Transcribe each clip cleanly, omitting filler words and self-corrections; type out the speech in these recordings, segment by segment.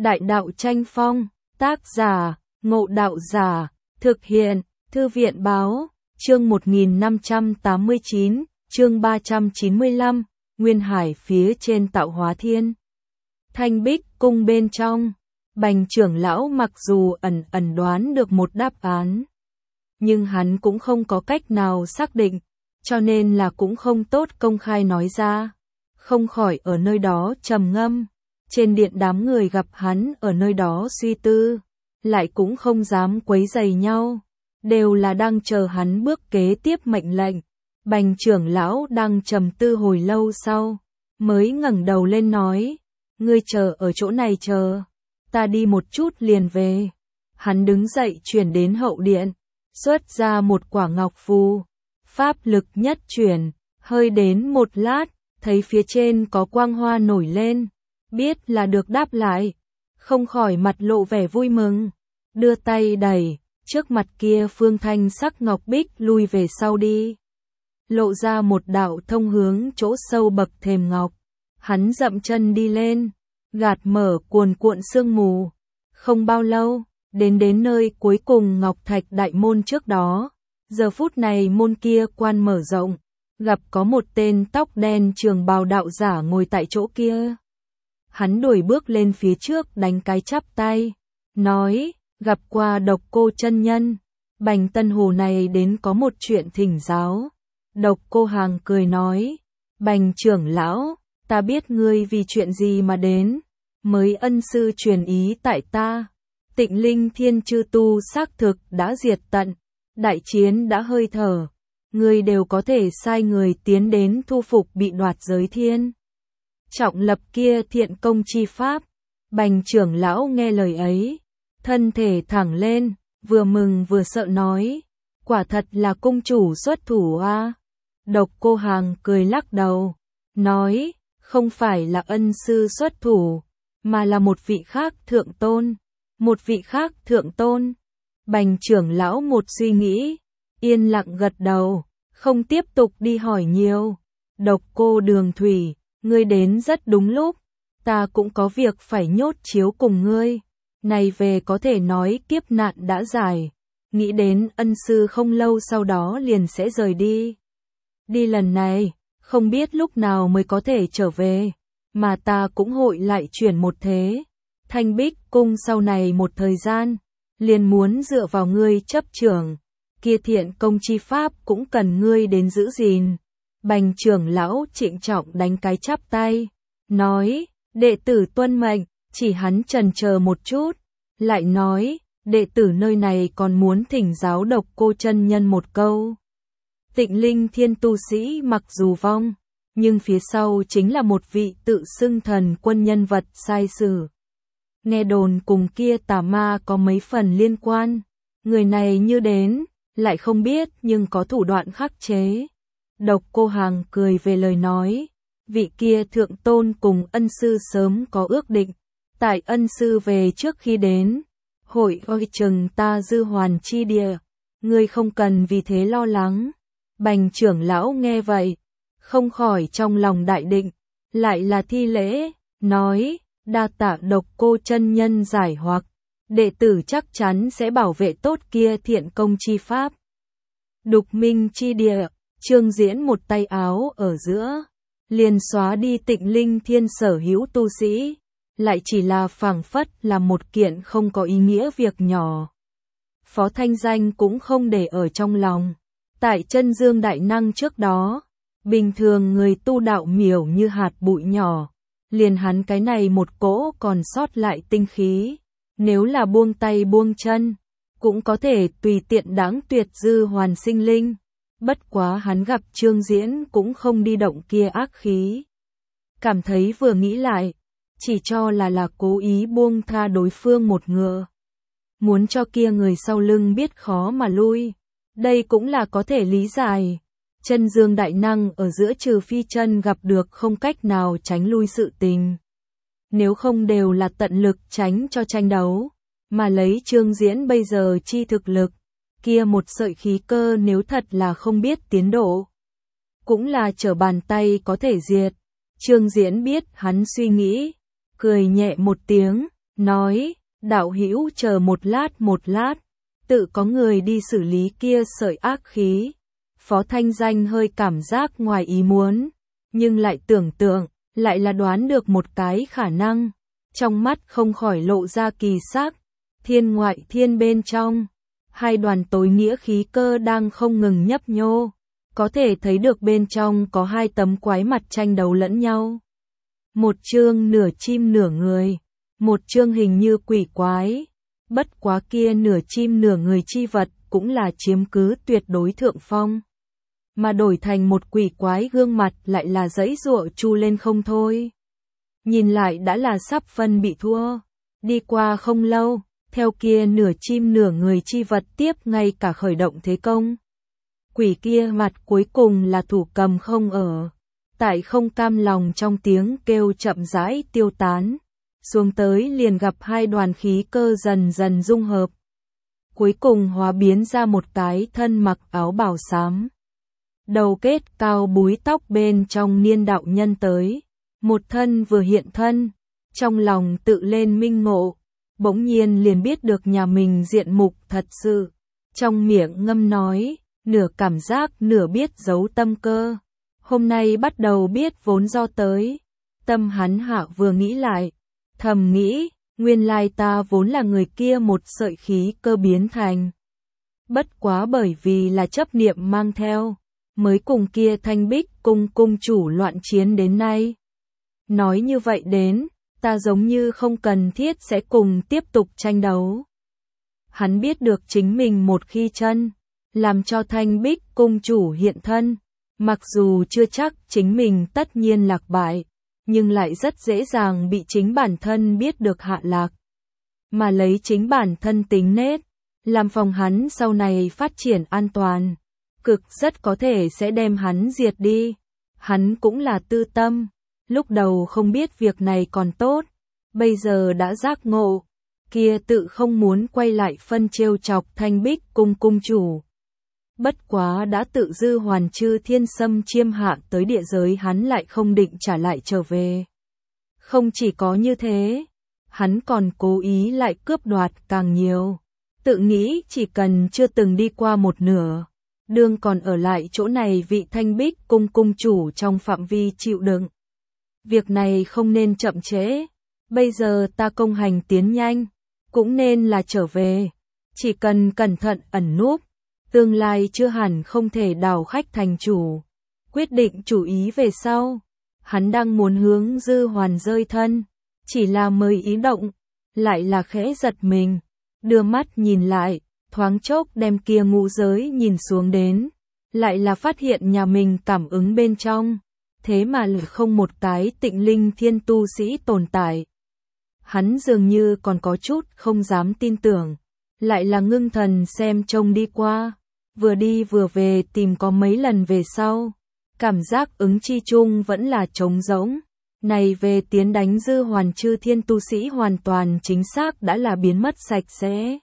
Đại đạo tranh phong, tác giả, Ngộ Đạo Giả, thực hiện, Thư viện Báo, chương 1589, chương 395, Nguyên Hải phía trên Tạo Hóa Thiên. Thanh Bích Cung bên trong, Bành trưởng lão mặc dù ẩn ẩn đoán được một đáp án, nhưng hắn cũng không có cách nào xác định, cho nên là cũng không tốt công khai nói ra, không khỏi ở nơi đó trầm ngâm. Trên điện đám người gặp hắn ở nơi đó suy tư, lại cũng không dám quấy rầy nhau, đều là đang chờ hắn bước kế tiếp mệnh lệnh. Bành trưởng lão đang trầm tư hồi lâu sau, mới ngẩng đầu lên nói, ngươi chờ ở chỗ này chờ, ta đi một chút liền về. Hắn đứng dậy chuyển đến hậu điện, xuất ra một quả ngọc phù, pháp lực nhất chuyển, hơi đến một lát, thấy phía trên có quang hoa nổi lên, biết là được đáp lại, không khỏi mặt lộ vẻ vui mừng, đưa tay đẩy, trước mặt kia phương thanh sắc ngọc bích lui về sau đi, lộ ra một đạo thông hướng chỗ sâu bậc thềm ngọc. Hắn dậm chân đi lên, gạt mở cuồn cuộn sương mù, không bao lâu, đến nơi cuối cùng ngọc thạch đại môn trước đó. Giờ phút này môn kia quan mở rộng, gặp có một tên tóc đen trường bào đạo giả ngồi tại chỗ kia. Hắn đuổi bước lên phía trước đánh cái chắp tay, nói, gặp qua Độc Cô chân nhân, Bành Tân Hồ này đến có một chuyện thỉnh giáo. Độc Cô Hàng cười nói, Bành trưởng lão, ta biết ngươi vì chuyện gì mà đến, mới ân sư truyền ý tại ta. Tịnh Linh Thiên chư tu xác thực đã diệt tận, đại chiến đã hơi thở, ngươi đều có thể sai người tiến đến thu phục bị đoạt giới thiên trọng lập kia thiện công chi pháp. Bành trưởng lão nghe lời ấy, thân thể thẳng lên, vừa mừng vừa sợ nói, quả thật là cung chủ xuất thủ a. Độc Cô Hàng cười lắc đầu, nói, không phải là ân sư xuất thủ, mà là một vị khác thượng tôn. Một vị khác thượng tôn. Bành trưởng lão một suy nghĩ, yên lặng gật đầu, không tiếp tục đi hỏi nhiều. Độc Cô Đường Thủy, ngươi đến rất đúng lúc, ta cũng có việc phải nhốt chiếu cùng ngươi. Này về có thể nói kiếp nạn đã giải, nghĩ đến ân sư không lâu sau đó liền sẽ rời đi. Đi lần này, không biết lúc nào mới có thể trở về, mà ta cũng hội lại chuyển một thế. Thanh Bích Cung sau này một thời gian, liền muốn dựa vào ngươi chấp trưởng, kia thiện công chi pháp cũng cần ngươi đến giữ gìn. Bành trưởng lão trịnh trọng đánh cái chắp tay, nói, đệ tử tuân mệnh. Chỉ hắn chần chờ một chút, lại nói, đệ tử nơi này còn muốn thỉnh giáo Độc Cô chân nhân một câu. Tịnh Linh Thiên tu sĩ mặc dù vong, nhưng phía sau chính là một vị tự xưng thần quân nhân vật sai sử. Nghe đồn cùng kia tà ma có mấy phần liên quan, người này như đến, lại không biết nhưng có thủ đoạn khắc chế. Độc Cô Hàng cười về lời nói, vị kia thượng tôn cùng ân sư sớm có ước định, tại ân sư về trước khi đến, hội coi chừng ta dư hoàn chi địa, ngươi không cần vì thế lo lắng. Bành trưởng lão nghe vậy, không khỏi trong lòng đại định, lại là thi lễ, nói, đa tạ Độc Cô chân nhân giải hoặc, đệ tử chắc chắn sẽ bảo vệ tốt kia thiện công chi pháp. Đục Minh chi địa, Trương Diễn một tay áo ở giữa, liền xóa đi Tịnh Linh Thiên sở hữu tu sĩ, lại chỉ là phảng phất là một kiện không có ý nghĩa việc nhỏ. Phó thanh danh cũng không để ở trong lòng, tại chân dương đại năng trước đó, bình thường người tu đạo miểu như hạt bụi nhỏ, liền hắn cái này một cỗ còn sót lại tinh khí, nếu là buông tay buông chân, cũng có thể tùy tiện đáng tuyệt dư hoàn sinh linh. Bất quá hắn gặp Trương Diễn cũng không đi động kia ác khí. Cảm thấy vừa nghĩ lại, chỉ cho là cố ý buông tha đối phương một ngựa. Muốn cho kia người sau lưng biết khó mà lui. Đây cũng là có thể lý giải. Chân dương đại năng ở giữa trừ phi chân gặp được không cách nào tránh lui sự tình. Nếu không đều là tận lực tránh cho tranh đấu. Mà lấy Trương Diễn bây giờ chi thực lực, kia một sợi khí cơ nếu thật là không biết tiến độ, cũng là trở bàn tay có thể diệt. Trương Diễn biết hắn suy nghĩ, cười nhẹ một tiếng, nói, đạo hữu chờ một lát, tự có người đi xử lý kia sợi ác khí. Phó Thanh Danh hơi cảm giác ngoài ý muốn, nhưng lại tưởng tượng, lại là đoán được một cái khả năng. Trong mắt không khỏi lộ ra kỳ sắc, thiên ngoại thiên bên trong. Hai đoàn tối nghĩa khí cơ đang không ngừng nhấp nhô. Có thể thấy được bên trong có hai tấm quái mặt tranh đấu lẫn nhau. Một chương nửa chim nửa người, một chương hình như quỷ quái. Bất quá kia nửa chim nửa người chi vật cũng là chiếm cứ tuyệt đối thượng phong. Mà đổi thành một quỷ quái gương mặt lại là giãy giụa chu lên không thôi. Nhìn lại đã là sắp phân bị thua. Đi qua không lâu, theo kia nửa chim nửa người chi vật tiếp ngay cả khởi động thế công. Quỷ kia mặt cuối cùng là thủ cầm không ở. Tại không cam lòng trong tiếng kêu chậm rãi tiêu tán. Xuống tới liền gặp hai đoàn khí cơ dần dần dung hợp. Cuối cùng hóa biến ra một cái thân mặc áo bào xám. Đầu kết cao búi tóc bên trong niên đạo nhân tới. Một thân vừa hiện thân. Trong lòng tự lên minh ngộ. Bỗng nhiên liền biết được nhà mình diện mục thật sự. Trong miệng ngâm nói, nửa cảm giác nửa biết giấu tâm cơ. Hôm nay bắt đầu biết vốn do tới. Tâm hắn hạ vừa nghĩ lại. Thầm nghĩ, nguyên lai ta vốn là người kia một sợi khí cơ biến thành. Bất quá bởi vì là chấp niệm mang theo, mới cùng kia Thanh Bích cung cung chủ loạn chiến đến nay. Nói như vậy đến, ta giống như không cần thiết sẽ cùng tiếp tục tranh đấu. Hắn biết được chính mình một khi chân, làm cho Thanh Bích cung chủ hiện thân, mặc dù chưa chắc chính mình tất nhiên lạc bại, nhưng lại rất dễ dàng bị chính bản thân biết được hạ lạc. Mà lấy chính bản thân tính nết, làm phòng hắn sau này phát triển an toàn, cực rất có thể sẽ đem hắn diệt đi. Hắn cũng là tư tâm, lúc đầu không biết việc này còn tốt, bây giờ đã giác ngộ, kia tự không muốn quay lại phân trêu chọc Thanh Bích cung cung chủ. Bất quá đã tự dư hoàn chư thiên sâm chiêm hạ tới địa giới hắn lại không định trả lại trở về. Không chỉ có như thế, hắn còn cố ý lại cướp đoạt càng nhiều. Tự nghĩ chỉ cần chưa từng đi qua một nửa, đương còn ở lại chỗ này vị Thanh Bích cung cung chủ trong phạm vi chịu đựng. Việc này không nên chậm trễ, bây giờ ta công hành tiến nhanh, cũng nên là trở về. Chỉ cần cẩn thận ẩn núp, tương lai chưa hẳn không thể đào khách thành chủ. Quyết định chủ ý về sau, hắn đang muốn hướng Dư Hoàn rơi thân, chỉ là mới ý động, lại là khẽ giật mình, đưa mắt nhìn lại, thoáng chốc đem kia ngũ giới nhìn xuống đến, lại là phát hiện nhà mình cảm ứng bên trong, thế mà không một cái tịnh linh thiên tu sĩ tồn tại. Hắn dường như còn có chút không dám tin tưởng, lại là ngưng thần xem trông đi qua, vừa đi vừa về tìm có mấy lần về sau, cảm giác ứng chi chung vẫn là trống rỗng. Này về tiến đánh Dư Hoàn chư thiên tu sĩ hoàn toàn chính xác đã là biến mất sạch sẽ.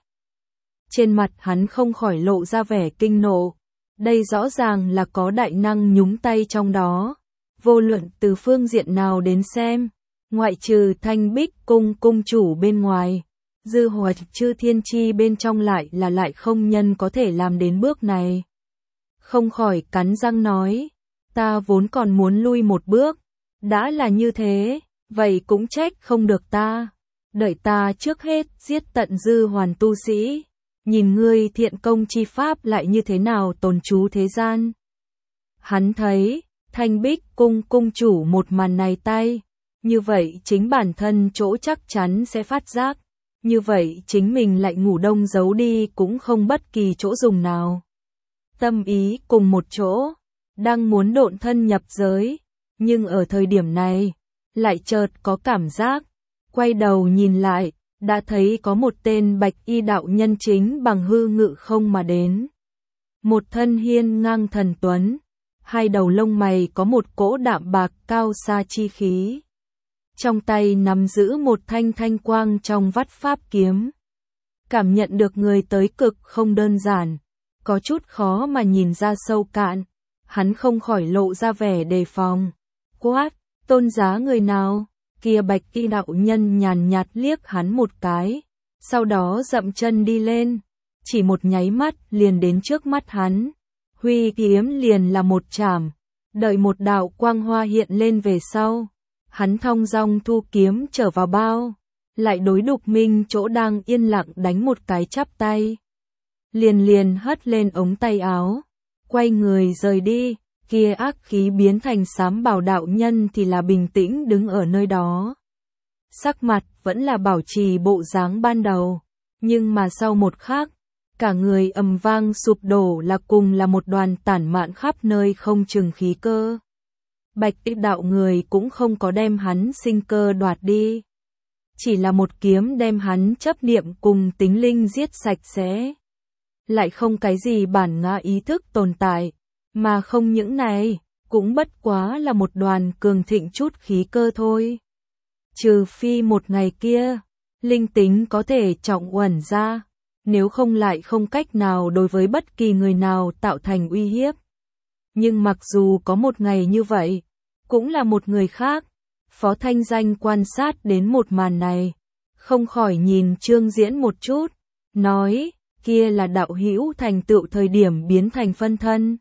Trên mặt hắn không khỏi lộ ra vẻ kinh nộ, đây rõ ràng là có đại năng nhúng tay trong đó. Vô luận từ phương diện nào đến xem, ngoại trừ Thanh Bích cung cung chủ bên ngoài, Dư Hoàn chư thiên chi bên trong lại không nhân có thể làm đến bước này. Không khỏi cắn răng nói, ta vốn còn muốn lui một bước, đã là như thế, vậy cũng trách không được ta. Đợi ta trước hết giết tận Dư Hoàn tu sĩ, nhìn ngươi thiện công chi pháp lại như thế nào tồn trú thế gian. Hắn thấy, Thanh Bích cung cung chủ một màn này tay, như vậy chính bản thân chỗ chắc chắn sẽ phát giác, như vậy chính mình lại ngủ đông giấu đi cũng không bất kỳ chỗ dùng nào. Tâm ý cùng một chỗ, đang muốn độn thân nhập giới, nhưng ở thời điểm này, lại chợt có cảm giác, quay đầu nhìn lại, đã thấy có một tên bạch y đạo nhân chính bằng hư ngự không mà đến. Một thân hiên ngang thần tuấn, hai đầu lông mày có một cỗ đạm bạc cao xa chi khí. Trong tay nắm giữ một thanh thanh quang trong vắt pháp kiếm. Cảm nhận được người tới cực không đơn giản, có chút khó mà nhìn ra sâu cạn, hắn không khỏi lộ ra vẻ đề phòng. Quát, tôn giá người nào? Kia bạch y đạo nhân nhàn nhạt liếc hắn một cái, sau đó dậm chân đi lên, chỉ một nháy mắt liền đến trước mắt hắn. Huy kiếm liền là một chảm, đợi một đạo quang hoa hiện lên về sau, hắn thong dong thu kiếm trở vào bao, lại đối Đục Minh chỗ đang yên lặng đánh một cái chắp tay. Liền hất lên ống tay áo, quay người rời đi, kia ác khí biến thành xám bảo đạo nhân thì là bình tĩnh đứng ở nơi đó. Sắc mặt vẫn là bảo trì bộ dáng ban đầu, nhưng mà sau một khắc, cả người ầm vang sụp đổ là cùng là một đoàn tản mạn khắp nơi không chừng khí cơ. Bạch y đạo người cũng không có đem hắn sinh cơ đoạt đi, chỉ là một kiếm đem hắn chấp niệm cùng tính linh giết sạch sẽ. Lại không cái gì bản ngã ý thức tồn tại, mà không những này, cũng bất quá là một đoàn cường thịnh chút khí cơ thôi. Trừ phi một ngày kia, linh tính có thể trọng uẩn ra, nếu không lại không cách nào đối với bất kỳ người nào tạo thành uy hiếp. Nhưng mặc dù có một ngày như vậy, cũng là một người khác. Phó Thanh Danh quan sát đến một màn này, không khỏi nhìn Trương Diễn một chút, nói, kia là đạo hữu thành tựu thời điểm biến thành phân thân.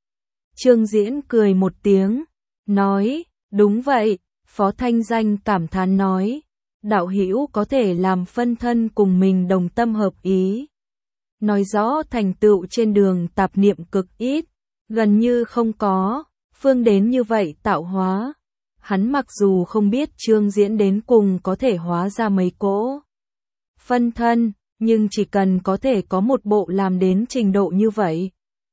Trương Diễn cười một tiếng, nói, đúng vậy. Phó Thanh Danh cảm thán nói, đạo hữu có thể làm phân thân cùng mình đồng tâm hợp ý. Nói rõ thành tựu trên đường tạp niệm cực ít, gần như không có, phương đến như vậy tạo hóa. Hắn mặc dù không biết Trương Diễn đến cùng có thể hóa ra mấy cỗ phân thân, nhưng chỉ cần có thể có một bộ làm đến trình độ như vậy,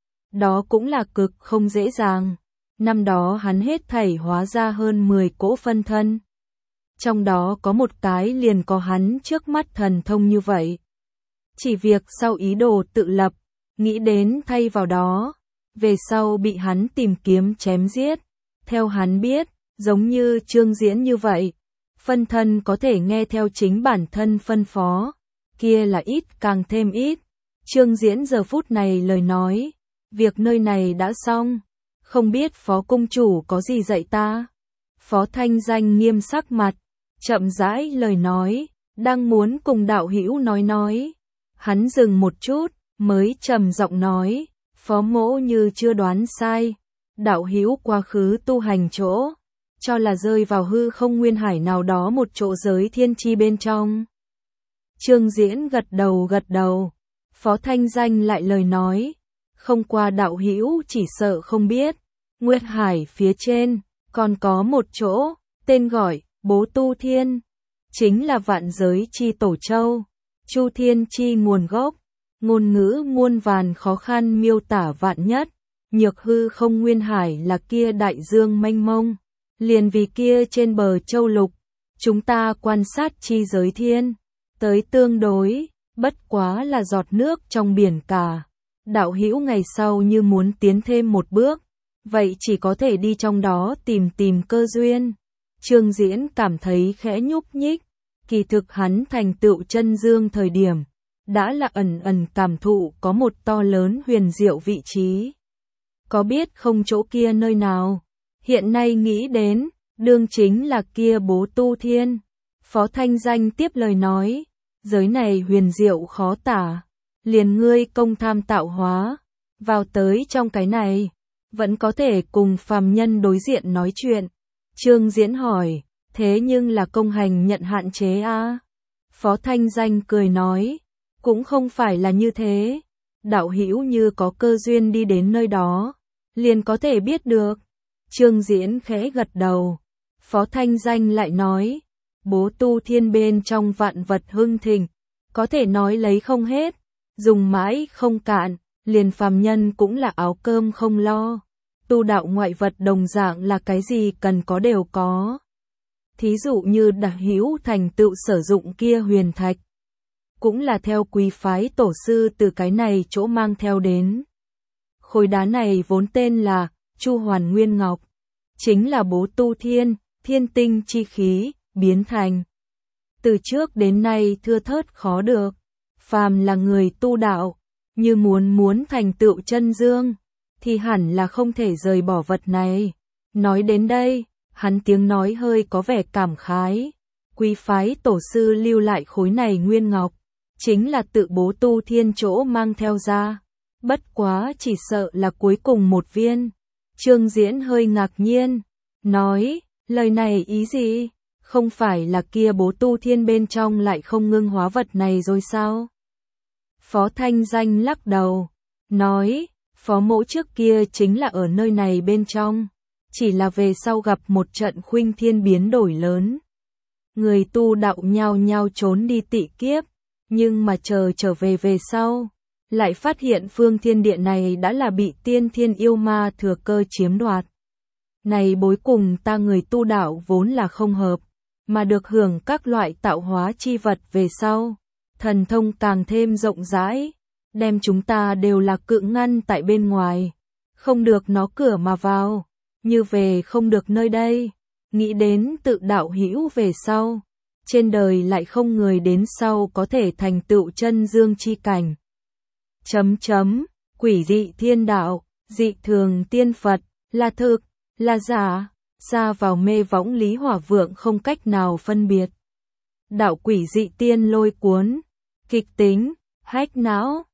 đó cũng là cực không dễ dàng. Năm đó hắn hết thảy hóa ra hơn 10 cỗ phân thân. Trong đó có một cái liền có hắn trước mắt thần thông như vậy. Chỉ việc sau ý đồ tự lập, nghĩ đến thay vào đó, về sau bị hắn tìm kiếm chém giết. Theo hắn biết, giống như Trương Diễn như vậy, phân thân có thể nghe theo chính bản thân phân phó, kia là ít càng thêm ít. Trương Diễn giờ phút này lời nói, việc nơi này đã xong, không biết Phó Cung Chủ có gì dạy ta? Phó Thanh Danh nghiêm sắc mặt, chậm rãi lời nói, đang muốn cùng đạo hữu nói. Hắn dừng một chút, mới trầm giọng nói, Phó mỗ như chưa đoán sai, đạo hữu quá khứ tu hành chỗ, cho là rơi vào hư không nguyên hải nào đó một chỗ giới thiên chi bên trong. Trương Diễn gật đầu, Phó Thanh Danh lại lời nói, không qua đạo hữu chỉ sợ không biết, Nguyệt Hải phía trên, còn có một chỗ, tên gọi, Bố Tu Thiên, chính là vạn giới chi tổ châu, Chu Thiên chi nguồn gốc, ngôn ngữ muôn vàn khó khăn miêu tả vạn nhất, nhược hư không nguyên hải là kia đại dương mênh mông, liền vì kia trên bờ châu lục, chúng ta quan sát chi giới thiên, tới tương đối, bất quá là giọt nước trong biển cả. Đạo hữu ngày sau như muốn tiến thêm một bước, vậy chỉ có thể đi trong đó tìm cơ duyên. Trương Diễn cảm thấy khẽ nhúc nhích, kỳ thực hắn thành tựu chân dương thời điểm, đã là ẩn cảm thụ có một to lớn huyền diệu vị trí. Có biết không chỗ kia nơi nào, hiện nay nghĩ đến, đương chính là kia Bố Tu Thiên. Phó Thanh Danh tiếp lời nói, giới này huyền diệu khó tả, liền ngươi công tham tạo hóa, vào tới trong cái này, vẫn có thể cùng phàm nhân đối diện nói chuyện. Trương Diễn hỏi, thế nhưng là công hành nhận hạn chế a? Phó Thanh Danh cười nói, cũng không phải là như thế, đạo hữu như có cơ duyên đi đến nơi đó, liền có thể biết được. Trương Diễn khẽ gật đầu, Phó Thanh Danh lại nói, Bố Tu Thiên bên trong vạn vật hưng thịnh, có thể nói lấy không hết, dùng mãi không cạn, liền phàm nhân cũng là áo cơm không lo. Tu đạo ngoại vật đồng dạng là cái gì cần có đều có. Thí dụ như đạo hữu thành tựu sử dụng kia huyền thạch, cũng là theo quý phái tổ sư từ cái này chỗ mang theo đến. Khối đá này vốn tên là Chu Hoàn Nguyên Ngọc, chính là Bố Tu Thiên, thiên tinh chi khí, biến thành. Từ trước đến nay thưa thớt khó được, phàm là người tu đạo, như muốn thành tựu chân dương, thì hẳn là không thể rời bỏ vật này. Nói đến đây, Hắn tiếng nói hơi có vẻ cảm khái. Quý phái tổ sư lưu lại khối này nguyên ngọc, chính là tự Bố Tu Thiên chỗ mang theo ra. Bất quá chỉ sợ là cuối cùng một viên. Trương Diễn hơi ngạc nhiên, nói, lời này ý gì? Không phải là kia Bố Tu Thiên bên trong lại không ngưng hóa vật này rồi sao? Phó Thanh Danh lắc đầu, nói, Phó Mỗ trước kia chính là ở nơi này bên trong, chỉ là về sau gặp một trận khuynh thiên biến đổi lớn. Người tu đạo nhao nhao trốn đi tị kiếp, nhưng mà trở về về sau, lại phát hiện phương thiên địa này đã là bị tiên thiên yêu ma thừa cơ chiếm đoạt. Này bối cùng ta người tu đạo vốn là không hợp, mà được hưởng các loại tạo hóa chi vật về sau, thần thông càng thêm rộng rãi, đem chúng ta đều là cự ngăn tại bên ngoài, không được nó cửa mà vào, như về không được nơi đây, nghĩ đến tự đạo hữu về sau, trên đời lại không người đến sau có thể thành tựu chân dương chi cảnh. Quỷ dị thiên đạo, dị thường tiên Phật, là thực, là giả, ra vào mê võng Lý Hỏa Vượng không cách nào phân biệt. Đạo quỷ dị tiên lôi cuốn, kịch tính, hách não,